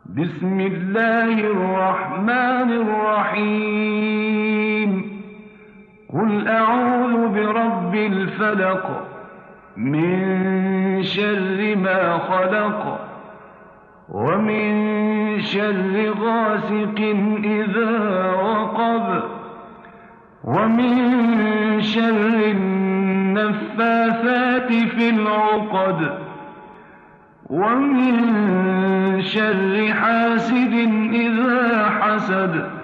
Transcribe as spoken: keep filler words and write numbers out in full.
بسم الله الرحمن الرحيم قل أعوذ برب الفلق من شر ما خلق ومن شر غاسق إذا وقب ومن شر النفاثات في العقد ومن شر حاسد إذا حسد